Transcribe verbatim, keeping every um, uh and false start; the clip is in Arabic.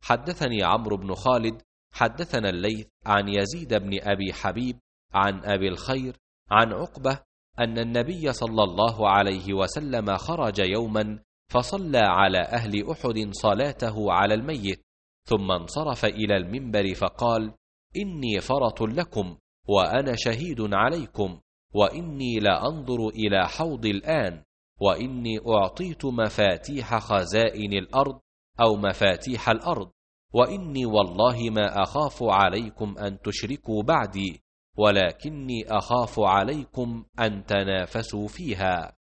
حدثني عمرو بن خالد حدثنا الليث عن يزيد بن أبي حبيب عن أبي الخير عن عقبة أن النبي صلى الله عليه وسلم خرج يوما فصلى على أهل أحد صلاته على الميت، ثم انصرف إلى المنبر فقال: إني فرط لكم وأنا شهيد عليكم، وإني لأنظر إلى حوض الآن، وإني أعطيت مفاتيح خزائن الأرض أو مفاتيح الأرض، وإني والله ما أخاف عليكم أن تشركوا بعدي، ولكني أخاف عليكم أن تنافسوا فيها.